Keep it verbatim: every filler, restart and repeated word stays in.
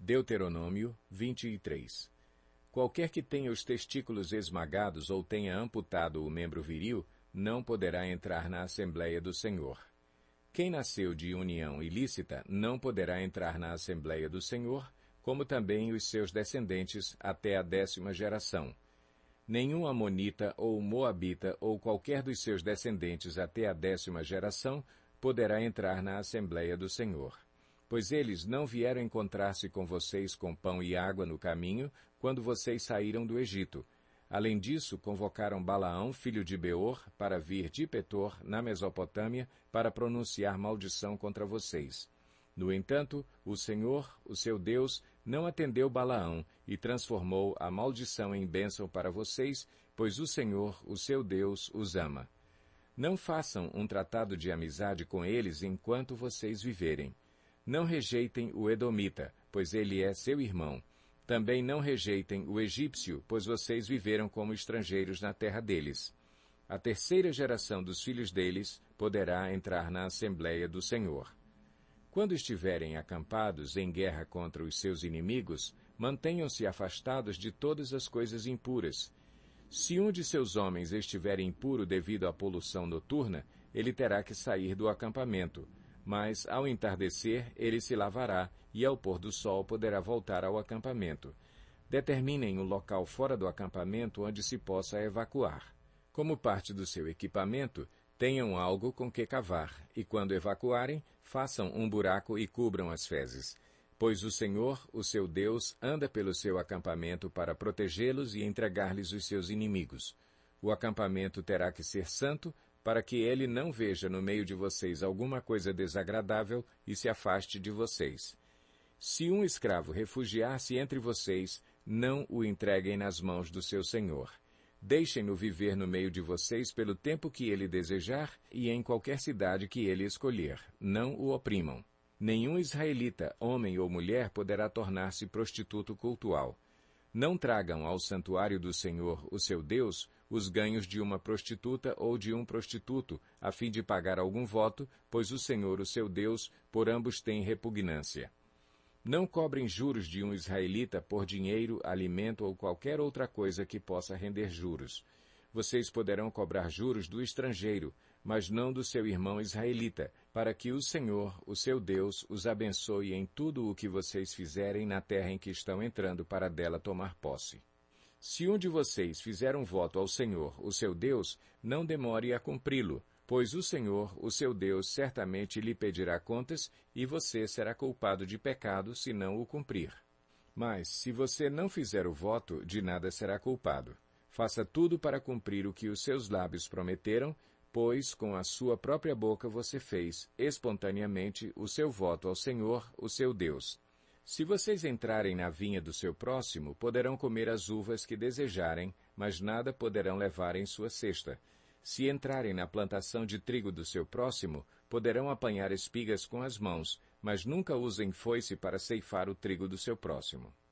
Deuteronômio vinte e três. Qualquer que tenha os testículos esmagados ou tenha amputado o membro viril, não poderá entrar na Assembleia do Senhor. Quem nasceu de união ilícita não poderá entrar na Assembleia do Senhor, como também os seus descendentes até a décima geração. Nenhum amonita ou moabita ou qualquer dos seus descendentes até a décima geração poderá entrar na Assembleia do Senhor. Pois eles não vieram encontrar-se com vocês com pão e água no caminho, quando vocês saíram do Egito. Além disso, convocaram Balaão, filho de Beor, para vir de Petor, na Mesopotâmia, para pronunciar maldição contra vocês. No entanto, o Senhor, o seu Deus, não atendeu Balaão e transformou a maldição em bênção para vocês, pois o Senhor, o seu Deus, os ama. Não façam um tratado de amizade com eles enquanto vocês viverem. Não rejeitem o Edomita, pois ele é seu irmão. Também não rejeitem o egípcio, pois vocês viveram como estrangeiros na terra deles. A terceira geração dos filhos deles poderá entrar na Assembleia do Senhor. Quando estiverem acampados em guerra contra os seus inimigos, mantenham-se afastados de todas as coisas impuras. Se um de seus homens estiver impuro devido à poluição noturna, ele terá que sair do acampamento. Mas, ao entardecer, ele se lavará, e ao pôr do sol poderá voltar ao acampamento. Determinem um local fora do acampamento onde se possa evacuar. Como parte do seu equipamento, tenham algo com que cavar, e quando evacuarem, façam um buraco e cubram as fezes. Pois o Senhor, o seu Deus, anda pelo seu acampamento para protegê-los e entregar-lhes os seus inimigos. O acampamento terá que ser santo, para que ele não veja no meio de vocês alguma coisa desagradável e se afaste de vocês. Se um escravo refugiar-se entre vocês, não o entreguem nas mãos do seu senhor. Deixem-no viver no meio de vocês pelo tempo que ele desejar e em qualquer cidade que ele escolher. Não o oprimam. Nenhum israelita, homem ou mulher, poderá tornar-se prostituto cultual. Não tragam ao santuário do Senhor, o seu Deus, os ganhos de uma prostituta ou de um prostituto, a fim de pagar algum voto, pois o Senhor, o seu Deus, por ambos tem repugnância. Não cobrem juros de um israelita por dinheiro, alimento ou qualquer outra coisa que possa render juros. Vocês poderão cobrar juros do estrangeiro, mas não do seu irmão israelita, para que o Senhor, o seu Deus, os abençoe em tudo o que vocês fizerem na terra em que estão entrando para dela tomar posse. Se um de vocês fizer um voto ao Senhor, o seu Deus, não demore a cumpri-lo, pois o Senhor, o seu Deus, certamente lhe pedirá contas e você será culpado de pecado se não o cumprir. Mas, se você não fizer o voto, de nada será culpado. Faça tudo para cumprir o que os seus lábios prometeram, pois com a sua própria boca você fez, espontaneamente, o seu voto ao Senhor, o seu Deus. Se vocês entrarem na vinha do seu próximo, poderão comer as uvas que desejarem, mas nada poderão levar em sua cesta. Se entrarem na plantação de trigo do seu próximo, poderão apanhar espigas com as mãos, mas nunca usem foice para ceifar o trigo do seu próximo.